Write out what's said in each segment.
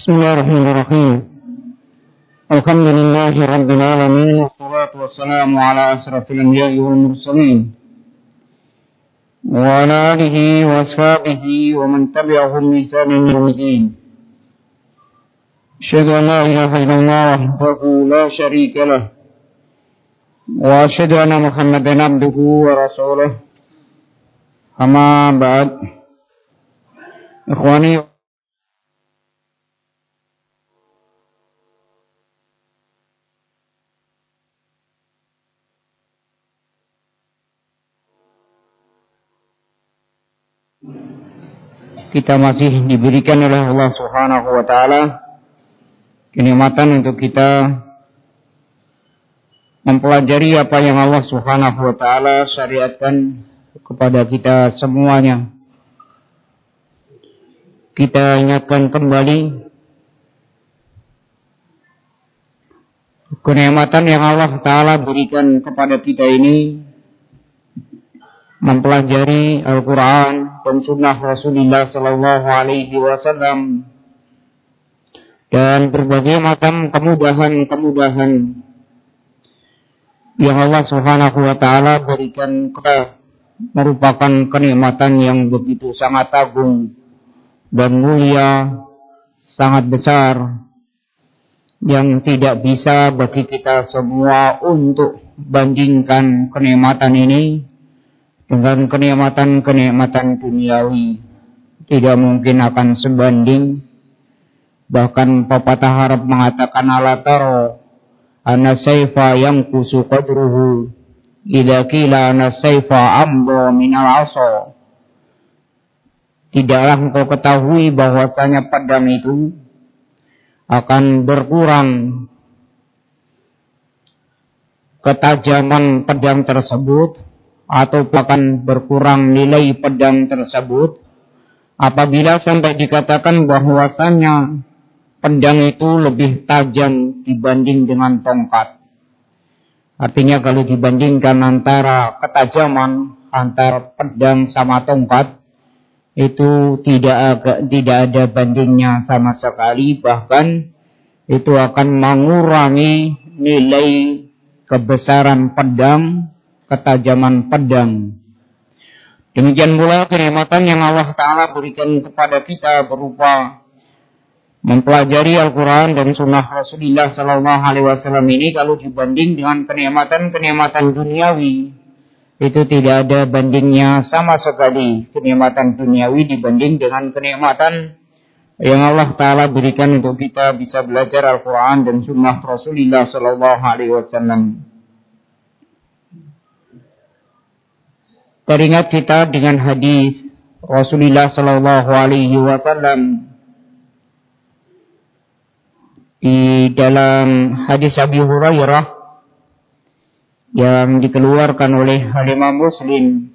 Bismillahirrahmanirrahim. Alhamdulillahi rabbil alamin, wassalatu wassalamu ala asrafil anbiya'i wal mursalin wa ala alihi wa ashabihi wa man tabi'ahum bi ihsanin ila yaumil asyhadu an la ilaha illallah wahdahu la syarika lah wa asyhadu anna Muhammadan abduhu wa rasuluh. Amma ba'd. Ikhwani, kita masih diberikan oleh Allah Subhanahu wa taala kenikmatan untuk kita mempelajari apa yang Allah Subhanahu wa taala syariatkan kepada kita semuanya. Kita ingatkan kembali kenikmatan yang Allah taala berikan kepada kita ini, mempelajari Al-Quran dan Sunnah Rasulullah Sallallahu Alaihi Wasallam dan berbagai macam kemudahan-kemudahan yang Allah Subhanahu Wa Taala berikan kepada, merupakan kenikmatan yang begitu sangat agung dan mulia, sangat besar, yang tidak bisa bagi kita semua untuk bandingkan kenikmatan ini dengan kenikmatan-kenikmatan duniawi. Tidak mungkin akan sebanding. Bahkan pepatah Arab mengatakan, ala taro ana sayfa yang kusu qadruhu idza qila ana sayfa amdo minal asa. Tidaklah engkau ketahui bahwasanya pedang itu akan berkurang ketajaman pedang tersebut, atau akan berkurang nilai pedang tersebut apabila sampai dikatakan bahwasanya pedang itu lebih tajam dibanding dengan tongkat. Artinya kalau dibandingkan antara ketajaman antara pedang sama tongkat, itu tidak ada bandingnya sama sekali, bahkan itu akan mengurangi nilai kebesaran pedang, ketajaman pedang. Demikian pula kenikmatan yang Allah Ta'ala berikan kepada kita berupa mempelajari Al-Quran dan Sunnah Rasulullah Sallallahu Alaihi Wasallam ini, kalau dibanding dengan kenikmatan-kenikmatan duniawi, itu tidak ada bandingnya sama sekali. Kenikmatan duniawi dibanding dengan kenikmatan yang Allah Ta'ala berikan untuk kita bisa belajar Al-Quran dan Sunnah Rasulullah Sallallahu Alaihi Wasallam. Teringat kita dengan hadis Rasulullah Sallallahu Alaihi Wasallam di dalam hadis Abi Hurairah yang dikeluarkan oleh Imam Muslim.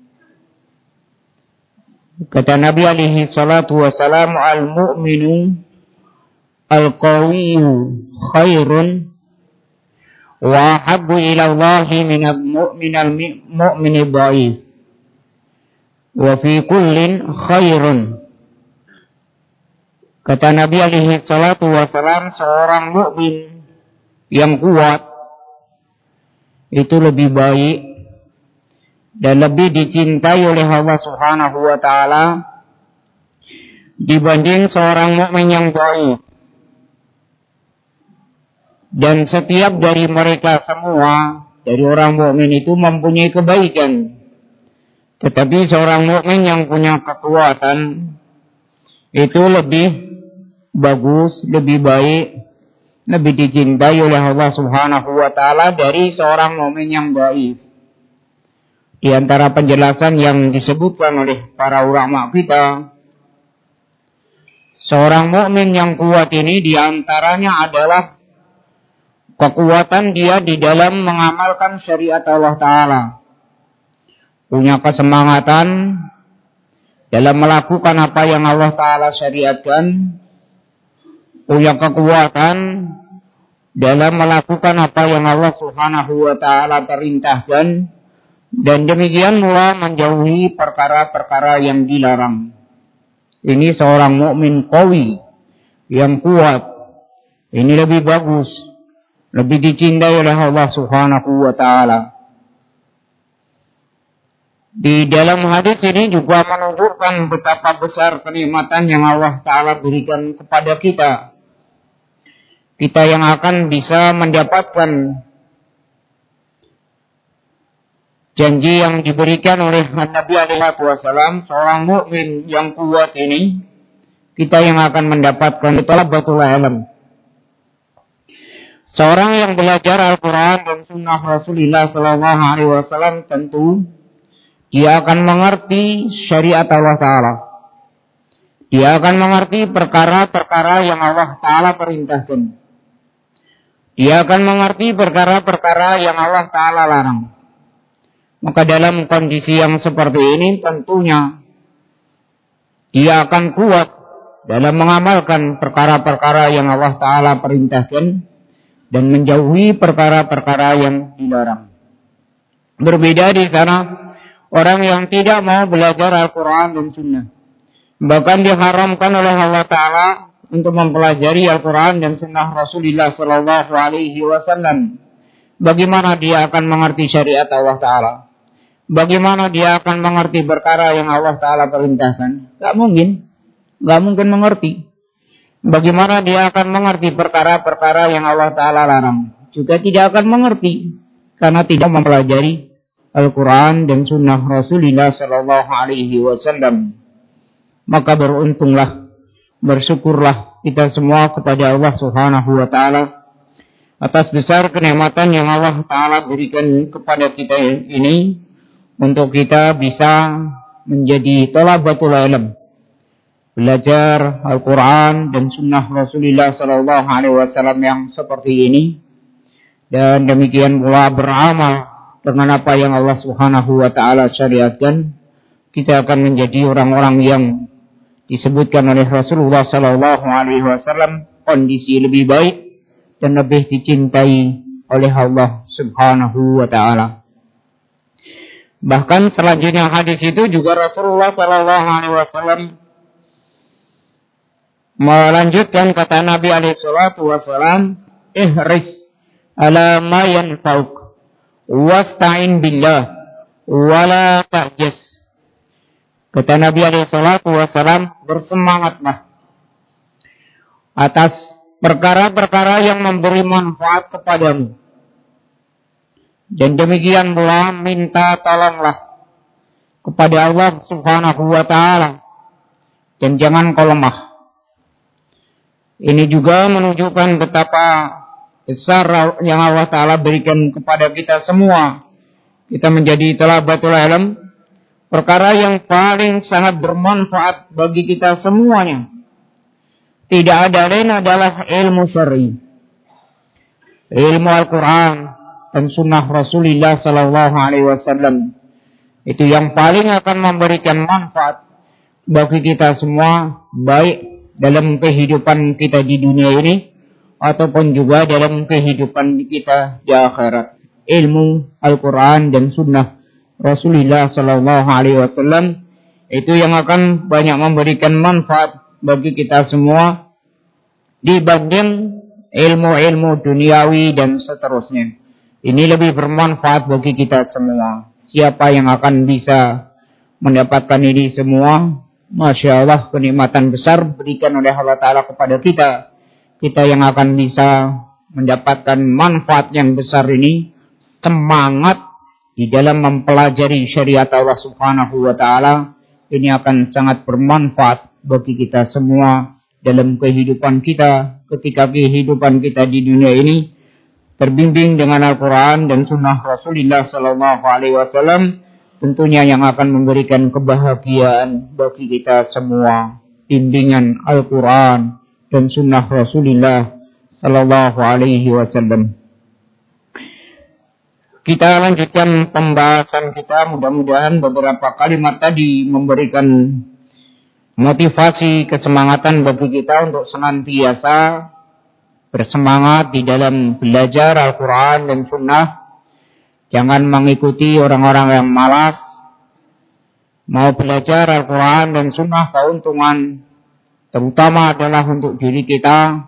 Kata Nabi alaihi salatu wasalam, al-mu'minu al-qawiyyu khairun wa habbu ila Allahi minal mu'mini dhaif wa fi kullin khairun. Kata Nabi alaihi salatu wasalam, seorang mukmin yang kuat itu lebih baik dan lebih dicintai oleh Allah Subhanahu wa taala dibanding seorang mukmin yang dhaif. Dan setiap dari mereka semua, dari orang mukmin itu mempunyai kebaikan. Tetapi seorang mukmin yang punya kekuatan itu lebih bagus, lebih baik, lebih dicintai oleh Allah Subhanahu wa taala dari seorang mukmin yang dhaif. Di antara penjelasan yang disebutkan oleh para ulama kita, seorang mukmin yang kuat ini di antaranya adalah kekuatan dia di dalam mengamalkan syariat Allah Ta'ala. Punya kesemangatan dalam melakukan apa yang Allah Ta'ala syariatkan. Punya kekuatan dalam melakukan apa yang Allah Subhanahu wa Ta'ala perintahkan. Dan demikian pula menjauhi perkara-perkara yang dilarang. Ini seorang mukmin qawi, yang kuat. Ini lebih bagus, lebih dicintai oleh Allah Subhanahu wa taala. Di dalam hadis ini juga menunjukkan betapa besar kenikmatan yang Allah taala berikan kepada kita. Kita yang akan bisa mendapatkan janji yang diberikan oleh Nabi alaihi wasallam, seorang mukmin yang kuat ini, kita yang akan mendapatkan talabatul ilm. Seorang yang belajar Al-Quran dan Sunnah Rasulullah Sallallahu Alaihi Wasallam tentu dia akan mengerti syariat Allah Taala. Dia akan mengerti perkara-perkara yang Allah Taala perintahkan. Dia akan mengerti perkara-perkara yang Allah Taala larang. Maka dalam kondisi yang seperti ini tentunya dia akan kuat dalam mengamalkan perkara-perkara yang Allah Taala perintahkan dan menjauhi perkara-perkara yang dilarang. Berbeda di sana orang yang tidak mau belajar Al-Quran dan Sunnah. Bahkan diharamkan oleh Allah Ta'ala untuk mempelajari Al-Quran dan Sunnah Rasulullah Sallallahu Alaihi Wasallam. Bagaimana dia akan mengerti syariat Allah Ta'ala? Bagaimana dia akan mengerti perkara yang Allah Ta'ala perintahkan? Gak mungkin mengerti. Bagaimana dia akan mengerti perkara-perkara yang Allah Ta'ala larang? Juga tidak akan mengerti, karena tidak mempelajari Al-Quran dan Sunnah Rasulullah Sallallahu Alaihi Wasallam. Maka beruntunglah, bersyukurlah kita semua kepada Allah Subhanahu Wa Ta'ala atas besar kenikmatan yang Allah Ta'ala berikan kepada kita ini, untuk kita bisa menjadi thalabatul ilm, belajar Al-Quran dan Sunnah Rasulullah Sallallahu Alaihi Wasallam yang seperti ini, dan demikian pula beramal dengan apa yang Allah Subhanahu Wa Taala syariatkan. Kita akan menjadi orang-orang yang disebutkan oleh Rasulullah Sallallahu Alaihi Wasallam kondisi lebih baik dan lebih dicintai oleh Allah Subhanahu Wa Taala. Bahkan selanjutnya hadis itu juga Rasulullah Sallallahu Alaihi Wasallam melanjutkan kata Nabi alaihi salatu wasallam, ihris ala ma yanfa'uk wasta'in billah wala ta'jas. Kata Nabi alaihi salatu wasallam, bersemangatlah atas perkara-perkara yang memberi manfaat kepadamu, dan demikian pula minta tolonglah kepada Allah Subhanahu wa Ta'ala, dan jangan kau lemah. Ini juga menunjukkan betapa besar yang Allah Ta'ala berikan kepada kita semua. Kita menjadi thalabatul ilm, perkara yang paling sangat bermanfaat bagi kita semuanya. Tidak ada lain adalah ilmu syar'i, ilmu Al-Quran dan Sunnah Rasulullah Sallallahu Alaihi Wasallam. Itu yang paling akan memberikan manfaat bagi kita semua, baik dalam kehidupan kita di dunia ini ataupun juga dalam kehidupan kita di akhirat. Ilmu Al-Quran dan Sunnah Rasulullah Sallallahu Alaihi Wasallam itu yang akan banyak memberikan manfaat bagi kita semua dibanding ilmu-ilmu duniawi dan seterusnya. Ini lebih bermanfaat bagi kita semua. Siapa yang akan bisa mendapatkan ini semua? Masya Allah, kenikmatan besar berikan oleh Allah Ta'ala kepada kita. Kita yang akan bisa mendapatkan manfaat yang besar ini, semangat di dalam mempelajari syariat Allah Subhanahu wa Ta'ala, ini akan sangat bermanfaat bagi kita semua dalam kehidupan kita, ketika kehidupan kita di dunia ini terbimbing dengan Al-Quran dan Sunnah Rasulullah Sallallahu Alaihi Wasallam, tentunya yang akan memberikan kebahagiaan bagi kita semua. Bimbingan Al-Quran dan Sunnah Rasulullah Sallallahu Alaihi Wasallam. Kita lanjutkan pembahasan kita. Mudah-mudahan beberapa kalimat tadi memberikan motivasi, kesemangatan bagi kita untuk senantiasa bersemangat di dalam belajar Al-Quran dan Sunnah. Jangan mengikuti orang-orang yang malas. Mau belajar Al-Quran dan Sunnah keuntungan terutama adalah untuk diri kita,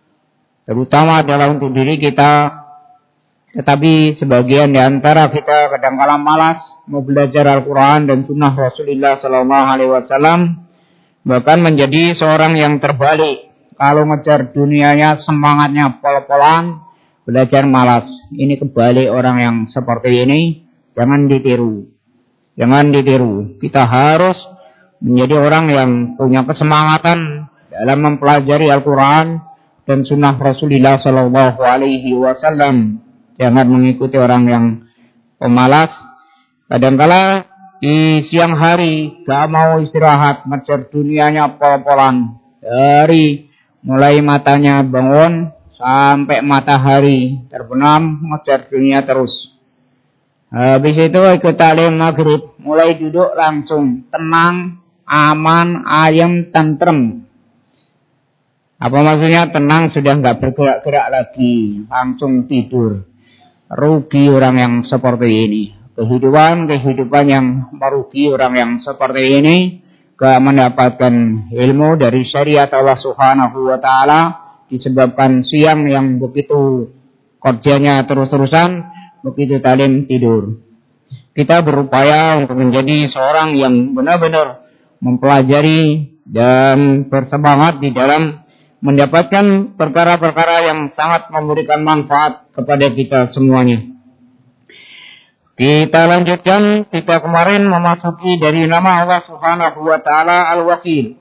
tetapi sebagian di antara kita kadang-kala malas mau belajar Al-Quran dan Sunnah Rasulullah Sallallahu Alaihi Wasallam, bahkan menjadi seorang yang terbalik. Kalau ngejar dunianya semangatnya pol-polan, belajar malas. Ini kebalik orang yang seperti ini. Jangan ditiru. Kita harus menjadi orang yang punya kesemangatan dalam mempelajari Al-Quran dan Sunnah Rasulullah Sallallahu Alaihi Wasallam. Jangan mengikuti orang yang pemalas. Kadangkala di siang hari gak mau istirahat, ngejar dunianya pol-polan. Dari mulai matanya bangun sampai matahari terbenam, ngejar dunia terus. Habis itu ikut taklim maghrib, mulai duduk langsung tenang, aman, ayem, tentrem. Apa maksudnya tenang? Sudah nggak bergerak-gerak lagi, langsung tidur. Rugi orang yang seperti ini. Kehidupan yang merugi orang yang seperti ini, gak mendapatkan ilmu dari syariat Allah Subhanahu wa Ta'ala, disebabkan siang yang begitu kerjanya terus-terusan, begitu taklim tidur. Kita berupaya untuk menjadi seorang yang benar-benar mempelajari dan bersemangat di dalam mendapatkan perkara-perkara yang sangat memberikan manfaat kepada kita semuanya. Kita lanjutkan, kita kemarin memasuki dari nama Allah Subhanahu wa Ta'ala Al-Wakil.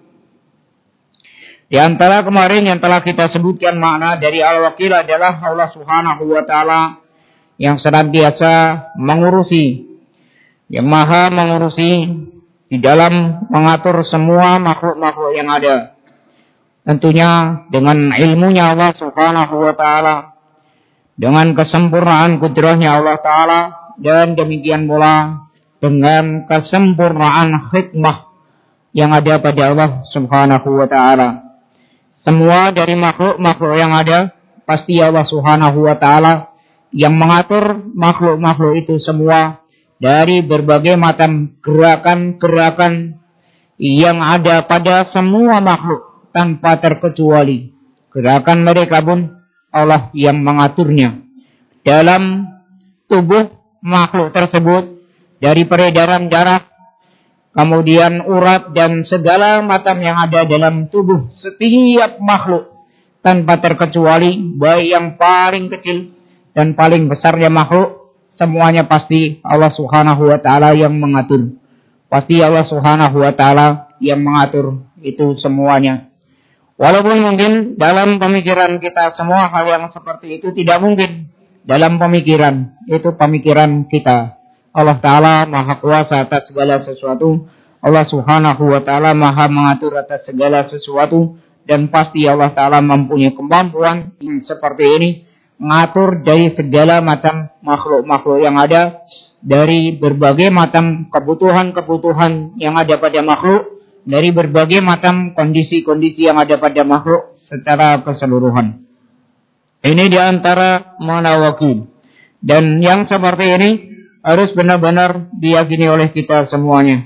Di antara kemarin yang telah kita sebutkan makna dari Al-Wakil adalah Allah Subhanahu wa Ta'ala yang senantiasa mengurusi, yang maha mengurusi di dalam mengatur semua makhluk-makhluk yang ada. Tentunya dengan ilmunya Allah Subhanahu wa Ta'ala, dengan kesempurnaan kudrahnya Allah Ta'ala, dan demikian pula dengan kesempurnaan hikmah yang ada pada Allah Subhanahu wa Ta'ala. Semua dari makhluk-makhluk yang ada, pasti Allah Subhanahu wa Ta'ala yang mengatur makhluk-makhluk itu semua dari berbagai macam gerakan-gerakan yang ada pada semua makhluk tanpa terkecuali. Gerakan mereka pun Allah yang mengaturnya. Dalam tubuh makhluk tersebut, dari peredaran darah, kemudian urat dan segala macam yang ada dalam tubuh setiap makhluk tanpa terkecuali, baik yang paling kecil dan paling besarnya makhluk, semuanya pasti Allah Subhanahu wa Ta'ala yang mengatur. Pasti Allah Subhanahu wa Ta'ala yang mengatur itu semuanya. Walaupun mungkin dalam pemikiran kita semua hal yang seperti itu tidak mungkin. Dalam pemikiran, itu pemikiran kita. Allah Ta'ala maha kuasa atas segala sesuatu. Allah Subhanahu wa Ta'ala maha mengatur atas segala sesuatu. Dan pasti Allah Ta'ala mempunyai kemampuan yang seperti ini, mengatur dari segala macam makhluk-makhluk yang ada, dari berbagai macam kebutuhan-kebutuhan yang ada pada makhluk, dari berbagai macam kondisi-kondisi yang ada pada makhluk secara keseluruhan. Ini diantara makna wakil. Dan yang seperti ini harus benar-benar diyakini oleh kita semuanya.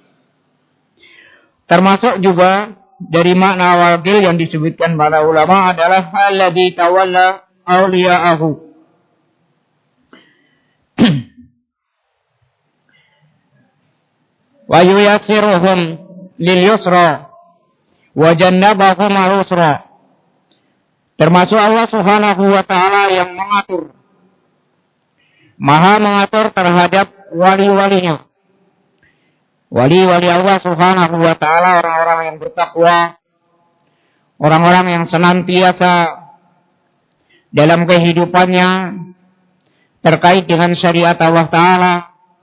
Termasuk juga dari makna wakil yang disebutkan para ulama adalah alladzi tawalla awliya'ahu. Wa yuyassiruhum lil yusra wa jannabahum al-usra. Termasuk Allah Subhanahu wa Ta'ala yang mengatur, maha mengatur terhadap wali-walinya. Wali-wali Allah Subhanahu wa Ta'ala, orang-orang yang bertakwa, orang-orang yang senantiasa dalam kehidupannya terkait dengan syariat Allah Ta'ala,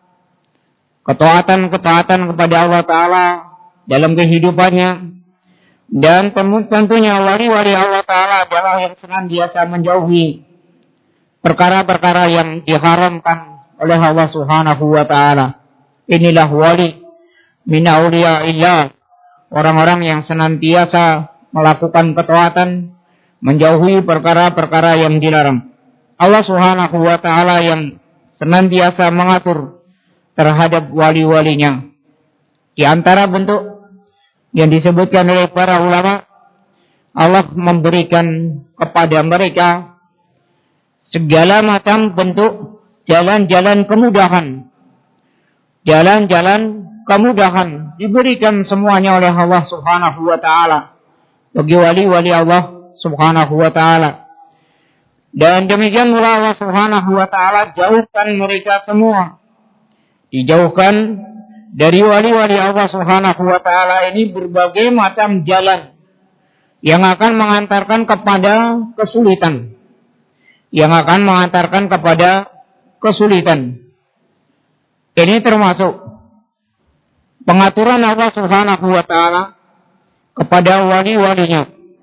ketaatan kepada Allah Ta'ala dalam kehidupannya. Dan tentunya wali-wali Allah Ta'ala adalah yang senantiasa menjauhi perkara-perkara yang diharamkan oleh Allah Subhanahu wa Ta'ala. Inilah wali min awliya'illah, orang-orang yang senantiasa melakukan ketaatan, menjauhi perkara-perkara yang dilarang. Allah Subhanahu wa Ta'ala yang senantiasa mengatur terhadap wali-walinya. Di antara bentuk yang disebutkan oleh para ulama, Allah memberikan kepada mereka segala macam bentuk jalan-jalan kemudahan. Jalan-jalan kemudahan diberikan semuanya oleh Allah Subhanahu wa taala bagi wali-wali Allah Subhanahu wa taala. Dan demikian pula Allah Subhanahu wa taala jauhkan mereka semua. Dijauhkan dari wali-wali Allah Subhanahu wa taala ini berbagai macam jalan yang akan mengantarkan kepada kesulitan. Yang akan mengantarkan kepada kesulitan. Ini termasuk pengaturan Allah Subhanahu wa taala kepada wali-walinya.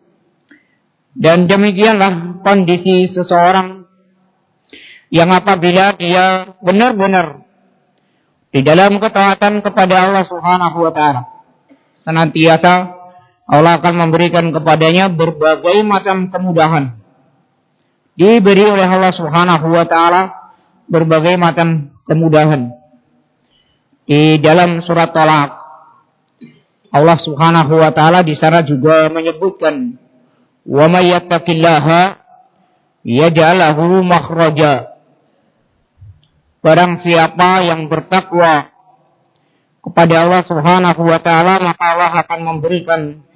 Dan demikianlah kondisi seseorang yang apabila dia benar-benar di dalam ketaatan kepada Allah Subhanahu wa taala, senantiasa Allah akan memberikan kepadanya berbagai macam kemudahan. Diberi oleh Allah Subhanahu wa taala berbagai macam kemudahan. Di dalam surat Talaq, Allah Subhanahu wa taala di sana juga menyebutkan, "Wa may yattaqillaha yaj'al lahu makhraja." Barang siapa yang bertakwa kepada Allah Subhanahu wa taala, maka Allah akan memberikan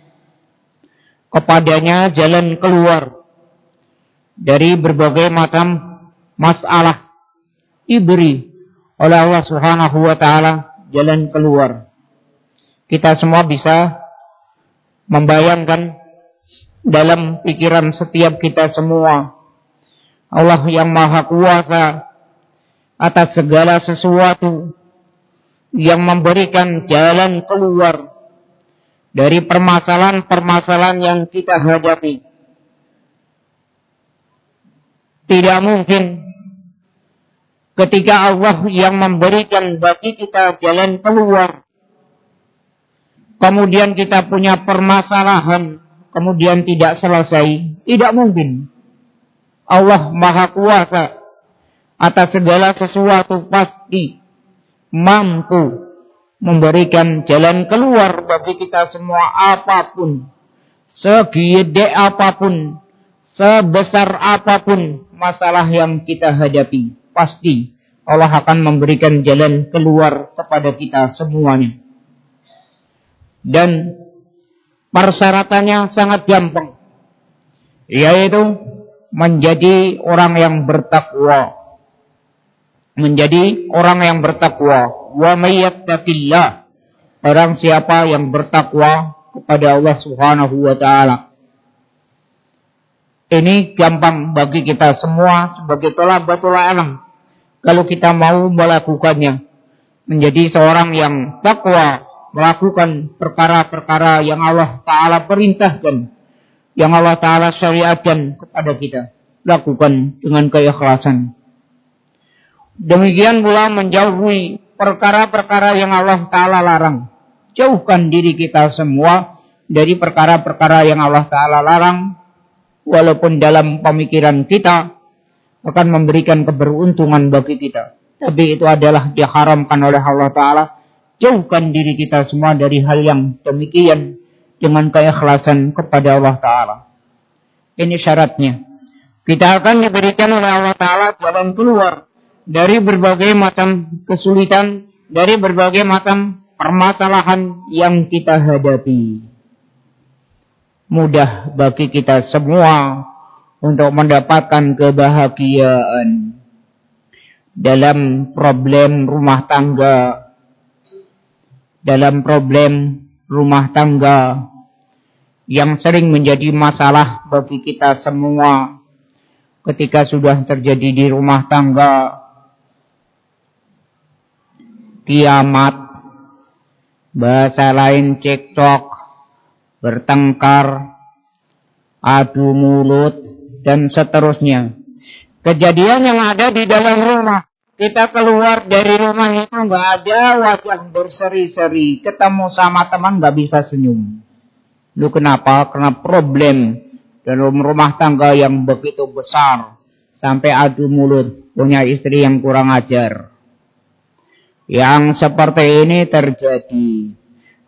kepadanya jalan keluar dari berbagai macam masalah. Diberi oleh Allah Subhanahu wa taala jalan keluar. Kita semua bisa membayangkan dalam pikiran setiap kita semua, Allah yang maha kuasa atas segala sesuatu, yang memberikan jalan keluar dari permasalahan-permasalahan yang kita hadapi. Tidak mungkin ketika Allah yang memberikan bagi kita jalan keluar, kemudian kita punya permasalahan, kemudian tidak selesai. Tidak mungkin. Allah maha kuasa atas segala sesuatu, pasti mampu memberikan jalan keluar bagi kita semua, apapun, segede apapun, sebesar apapun masalah yang kita hadapi. Pasti Allah akan memberikan jalan keluar kepada kita semuanya. Dan persyaratannya sangat gampang, yaitu menjadi orang yang bertakwa. Menjadi orang yang bertakwa. Wa may yattaqillah, orang siapa yang bertakwa kepada Allah Subhanahu wa taala. Ini gampang bagi kita semua sebagai thalabatul ilm. Kalau kita mau melakukannya, menjadi seorang yang takwa, melakukan perkara-perkara yang Allah Ta'ala perintahkan, yang Allah Ta'ala syariatkan kepada kita, lakukan dengan keikhlasan. Demikian pula menjauhi perkara-perkara yang Allah Ta'ala larang. Jauhkan diri kita semua dari perkara-perkara yang Allah Ta'ala larang, walaupun dalam pemikiran kita akan memberikan keberuntungan bagi kita, tapi itu adalah diharamkan oleh Allah Ta'ala. Jauhkan diri kita semua dari hal yang demikian dengan keikhlasan kepada Allah Ta'ala. Ini syaratnya. Kita akan diberikan oleh Allah Ta'ala jalan keluar dari berbagai macam kesulitan, dari berbagai macam permasalahan yang kita hadapi. Mudah bagi kita semua untuk mendapatkan kebahagiaan dalam problem rumah tangga. Dalam problem rumah tangga yang sering menjadi masalah bagi kita semua ketika sudah terjadi di rumah tangga. Kiamat, bahasa lain cekcok, bertengkar, adu mulut, dan seterusnya. Kejadian yang ada di dalam rumah. Kita keluar dari rumah itu nggak ada wajah berseri-seri. Ketemu sama teman nggak bisa senyum. Lu kenapa? Karena problem dalam rumah tangga yang begitu besar. Sampai adu mulut, punya istri yang kurang ajar. Yang seperti ini terjadi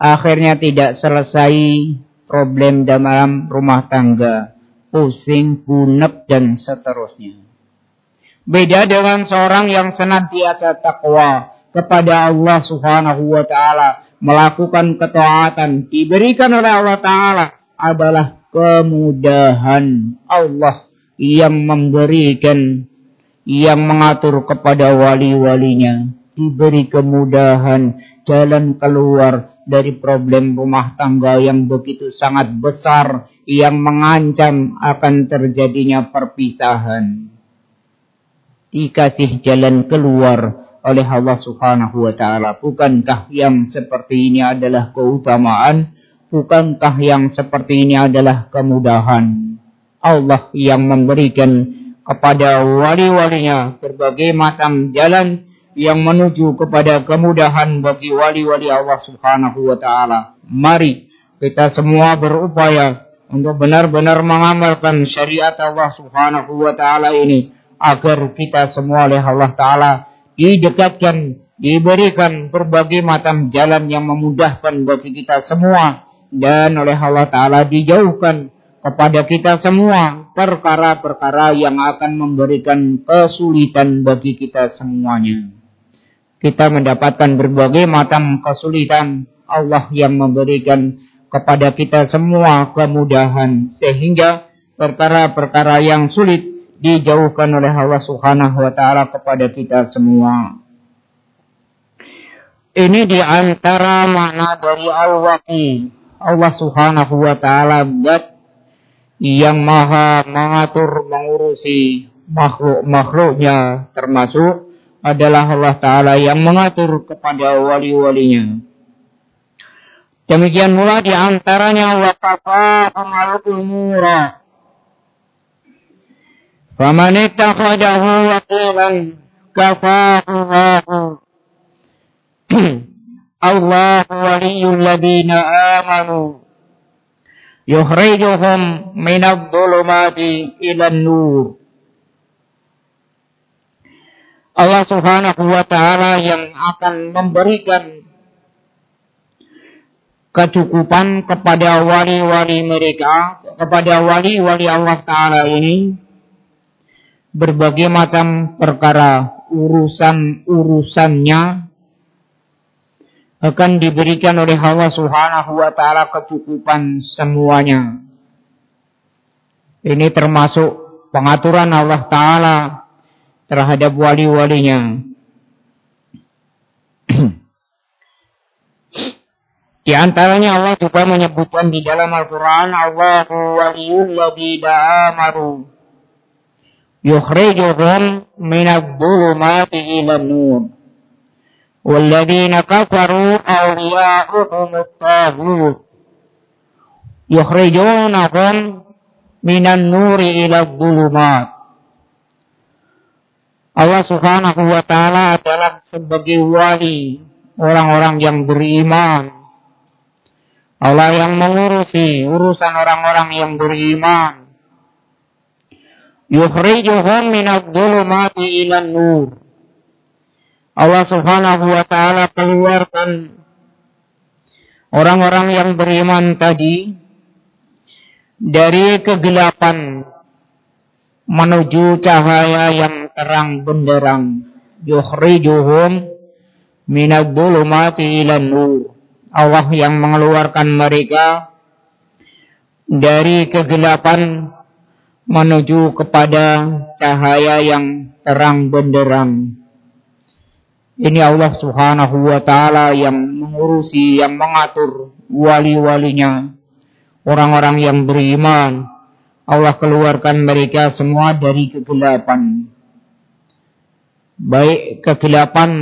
akhirnya tidak selesai problem dalam rumah tangga, pusing, bunek, dan seterusnya. Beda dengan seorang yang senantiasa takwa kepada Allah Subhanahu wa taala, melakukan ketaatan, diberikan oleh Allah taala adalah kemudahan. Allah yang memberikan, yang mengatur kepada wali-walinya, diberi kemudahan, jalan keluar dari problem rumah tangga yang begitu sangat besar, yang mengancam akan terjadinya perpisahan. Dikasih jalan keluar oleh Allah Subhanahu wa taala. Bukankah yang seperti ini adalah keutamaan? Bukankah yang seperti ini adalah kemudahan? Allah yang memberikan kepada wali-walinya berbagai macam jalan yang menuju kepada kemudahan bagi wali-wali Allah Subhanahu wa taala. Mari kita semua berupaya untuk benar-benar mengamalkan syariat Allah Subhanahu wa taala ini, agar kita semua oleh Allah taala didekatkan, diberikan berbagai macam jalan yang memudahkan bagi kita semua, dan oleh Allah taala dijauhkan kepada kita semua perkara-perkara yang akan memberikan kesulitan bagi kita semuanya. Kita mendapatkan berbagai macam kesulitan, Allah yang memberikan kepada kita semua kemudahan, sehingga perkara-perkara yang sulit dijauhkan oleh Allah Subhanahu wa taala kepada kita semua. Ini di antara makna dari Al-Waqi. Allah Subhanahu wa taala zat yang maha mengatur, mengurusi makhluk-makhluknya, termasuk adalah Allah taala yang mengatur kepada wali-walinya. Demikian pula di antaranya wa qafa'ahum al-umura. Faman ittakhadahu waqilan kafaahu Allah waliyul ladina amanu yukhrijuhum minadh-dhulumati ilan nur. Allah Subhanahu wa taala yang akan memberikan kecukupan kepada wali-wali mereka, kepada wali-wali Allah taala ini, berbagai macam perkara, urusan-urusannya akan diberikan oleh Allah Subhanahu wa taala kecukupan semuanya. Ini termasuk pengaturan Allah taala terhadap wali-walinya. Di antaranya Allah juga menyebutkan di dalam Al-Qur'an, Allahu waliyul ladzina amanu yukhrijuhum minadh-dhulumati ilan nur walladzina kafaru awliya'uhum at-taghut yukhrijunahum minan nuri iladh-dhulumat. Allah Subhanahu wa taala adalah sebagai wali orang-orang yang beriman. Allah yang mengurusi urusan orang-orang yang beriman. Yukhrijuhum minadh-dhulumati ilan nur. Allah Subhanahu wa taala keluarkan orang-orang yang beriman tadi dari kegelapan menuju cahaya yang terang benderang. Yukhrijuhum minadh-dhulumati ilan nur. Allah yang mengeluarkan mereka dari kegelapan menuju kepada cahaya yang terang benderang. Ini Allah Subhanahu wa taala yang mengurusi, yang mengatur wali-walinya, orang-orang yang beriman. Allah keluarkan mereka semua dari kegelapan. Baik kegelapan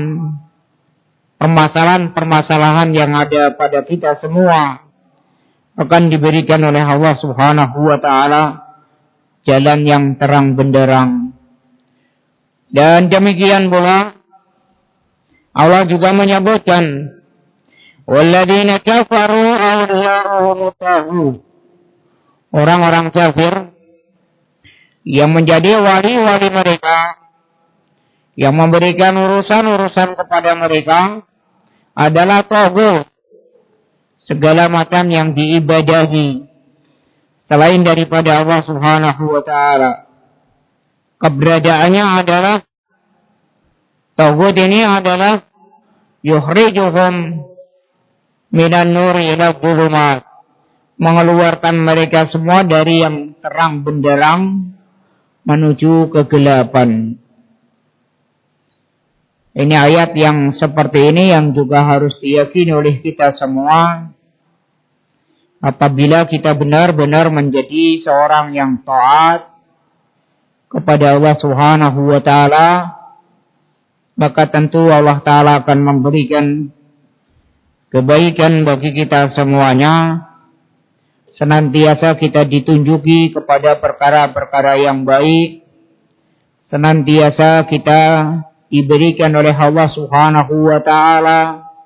permasalahan-permasalahan yang ada pada kita semua akan diberikan oleh Allah Subhanahu wa taala jalan yang terang benderang. Dan demikian pula Allah juga menyebutkan walladzina kafaru awliya'uhum at-taghut. Orang-orang kafir yang menjadi wali-wali mereka, yang memberikan urusan-urusan kepada mereka adalah taghut, segala macam yang diibadahi selain daripada Allah Subhanahu wa taala. Keberadaannya adalah tauhid ini adalah yukhrijuhum minan nuri ila dhulumat, mengeluarkan mereka semua dari yang terang benderang menuju kegelapan. Ini ayat yang seperti ini yang juga harus diyakini oleh kita semua. Apabila kita benar-benar menjadi seorang yang taat kepada Allah Subhanahu wa taala, maka tentu Allah taala akan memberikan kebaikan bagi kita semuanya. Senantiasa kita ditunjuki kepada perkara-perkara yang baik. Senantiasa kita diberikan oleh Allah Subhanahu wa taala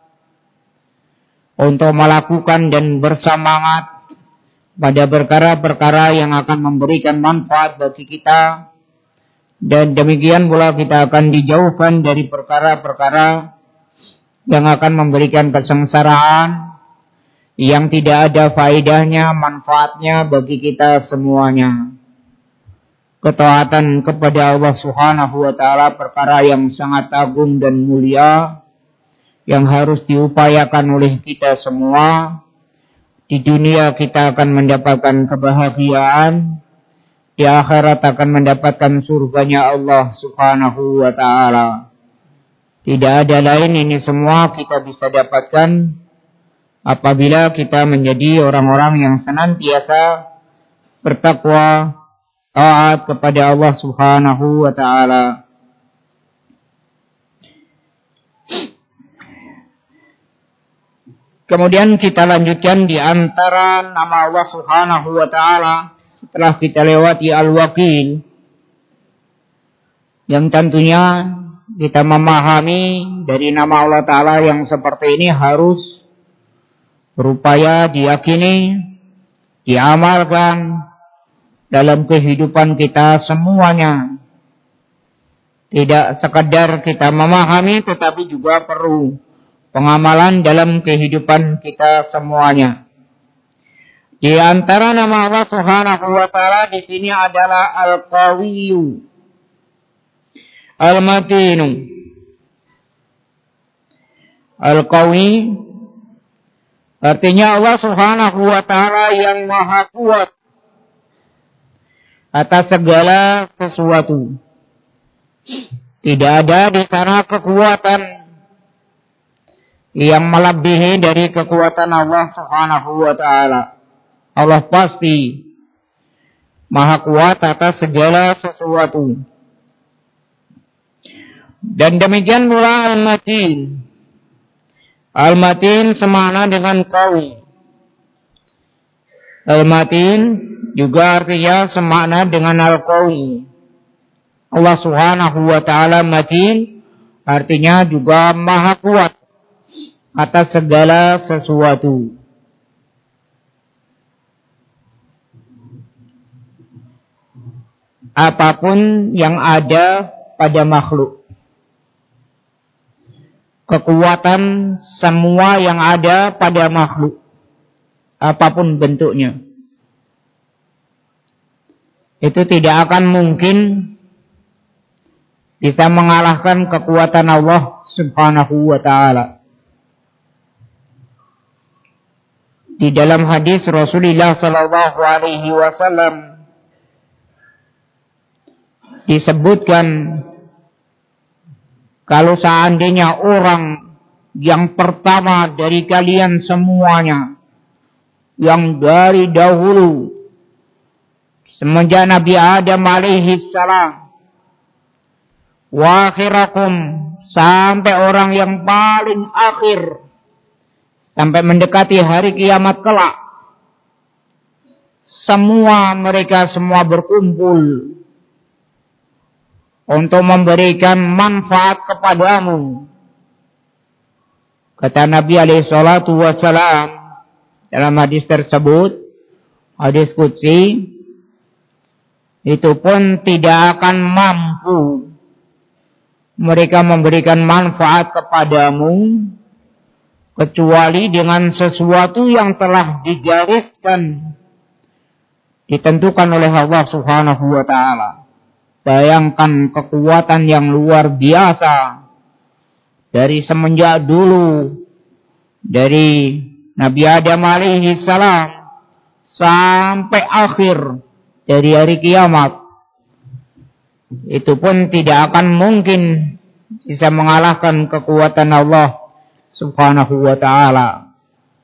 untuk melakukan dan bersemangat pada perkara-perkara yang akan memberikan manfaat bagi kita, dan demikian pula kita akan dijauhkan dari perkara-perkara yang akan memberikan kesengsaraan yang tidak ada faedahnya, manfaatnya bagi kita semuanya. Ketaatan kepada Allah Subhanahu wa taala perkara yang sangat agung dan mulia yang harus diupayakan oleh kita semua. Di dunia kita akan mendapatkan kebahagiaan, di akhirat akan mendapatkan surganya Allah Subhanahu wa taala. Tidak ada lain, ini semua kita bisa dapatkan apabila kita menjadi orang-orang yang senantiasa bertakwa, taat kepada Allah Subhanahu wa taala. Kemudian kita lanjutkan di antara nama Allah Subhanahu wa taala setelah kita lewati Al-Wakil, yang tentunya kita memahami dari nama Allah taala yang seperti ini harus berupaya diyakini, diamalkan dalam kehidupan kita semuanya. Tidak sekadar kita memahami, tetapi juga perlu pengamalan dalam kehidupan kita semuanya. Di antara nama Allah Subhanahu wa taala di sini adalah Al-Qawiyyu, Al-Matinu. Al-Qawi artinya Allah Subhanahu wa taala yang maha kuat atas segala sesuatu. Tidak ada di sana kekuatan yang melebihi dari kekuatan Allah Subhanahu wa taala. Allah pasti maha kuat atas segala sesuatu. Dan demikian pula Al-Matin. Al-Matin semakna dengan Qawi. Al-Matin juga artinya semakna dengan Al-Qawi. Allah Subhanahu wa taala Matin artinya juga maha kuat atas segala sesuatu. Apapun yang ada pada makhluk, kekuatan semua yang ada pada makhluk, apapun bentuknya, itu tidak akan mungkin bisa mengalahkan kekuatan Allah Subhanahu wa taala. Di dalam hadis Rasulullah sallallahu alaihi wasallam disebutkan, kalau seandainya orang yang pertama dari kalian semuanya, yang dari dahulu semenjak Nabi Adam alaihi salam, wa akhirakum, sampai orang yang paling akhir, sampai mendekati hari kiamat kelak, semua mereka semua berkumpul untuk memberikan manfaat kepadamu. Kata Nabi alaihi salatu wassalam dalam hadis tersebut, hadis qudsi, itu pun tidak akan mampu mereka memberikan manfaat kepadamu kecuali dengan sesuatu yang telah digariskan, ditentukan oleh Allah Subhanahu wa taala. Bayangkan kekuatan yang luar biasa dari semenjak dulu, dari Nabi Adam alaihi salam sampai akhir dari hari kiamat. Itu pun tidak akan mungkin bisa mengalahkan kekuatan Allah Subhanahu wa ta'ala.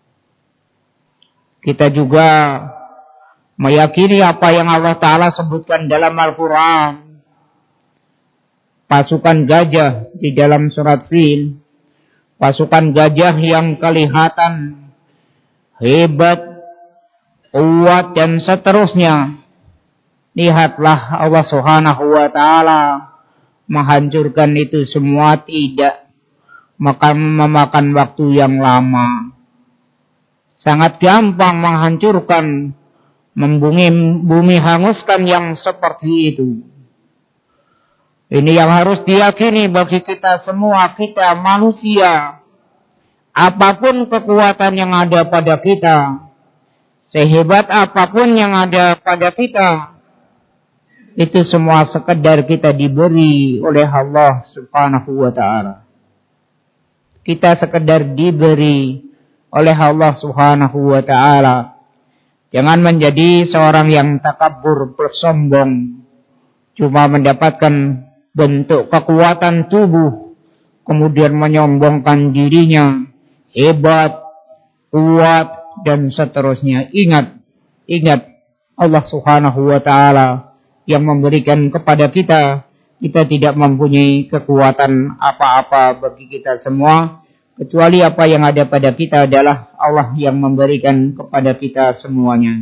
Kita juga meyakini apa yang Allah Ta'ala sebutkan dalam Al-Quran. Pasukan gajah di dalam surat Fil, pasukan gajah yang kelihatan hebat, kuat dan seterusnya. Lihatlah Allah Subhanahu wa ta'ala menghancurkan itu semua tidak memakan waktu yang lama. Sangat gampang menghancurkan, bumi hanguskan yang seperti itu. Ini yang harus diyakini bagi kita semua, kita manusia. Apapun kekuatan yang ada pada kita, sehebat apapun yang ada pada kita, itu semua sekedar kita diberi oleh Allah Subhanahu wa ta'ala. Kita sekedar diberi oleh Allah Subhanahu wa ta'ala. Jangan menjadi seorang yang takabur, bersombong, cuma mendapatkan bentuk kekuatan tubuh, kemudian menyombongkan dirinya, hebat, kuat, dan seterusnya. Ingat Allah Subhanahu wa ta'ala yang memberikan kepada kita. Kita tidak mempunyai kekuatan apa-apa bagi kita semua, kecuali apa yang ada pada kita adalah Allah yang memberikan kepada kita semuanya.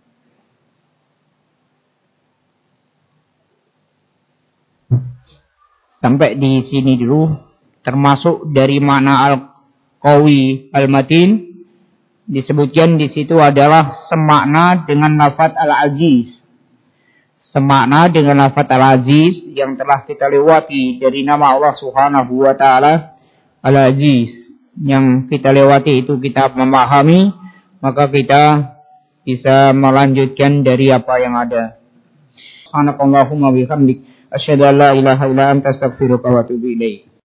Sampai di sini dulu, termasuk dari makna al-qawi al-matin, disebutkan di situ adalah semakna dengan lafaz al-aziz. Semakna dengan lafaz al-aziz yang telah kita lewati dari nama Allah Subhanahu wa ta'ala al-aziz. Yang kita lewati itu kita memahami, maka kita bisa melanjutkan dari apa yang ada. Subhanakallahumma bihamdik, asyhadu an la ilaha illa anta, astaghfiruka wa atubu ilaik.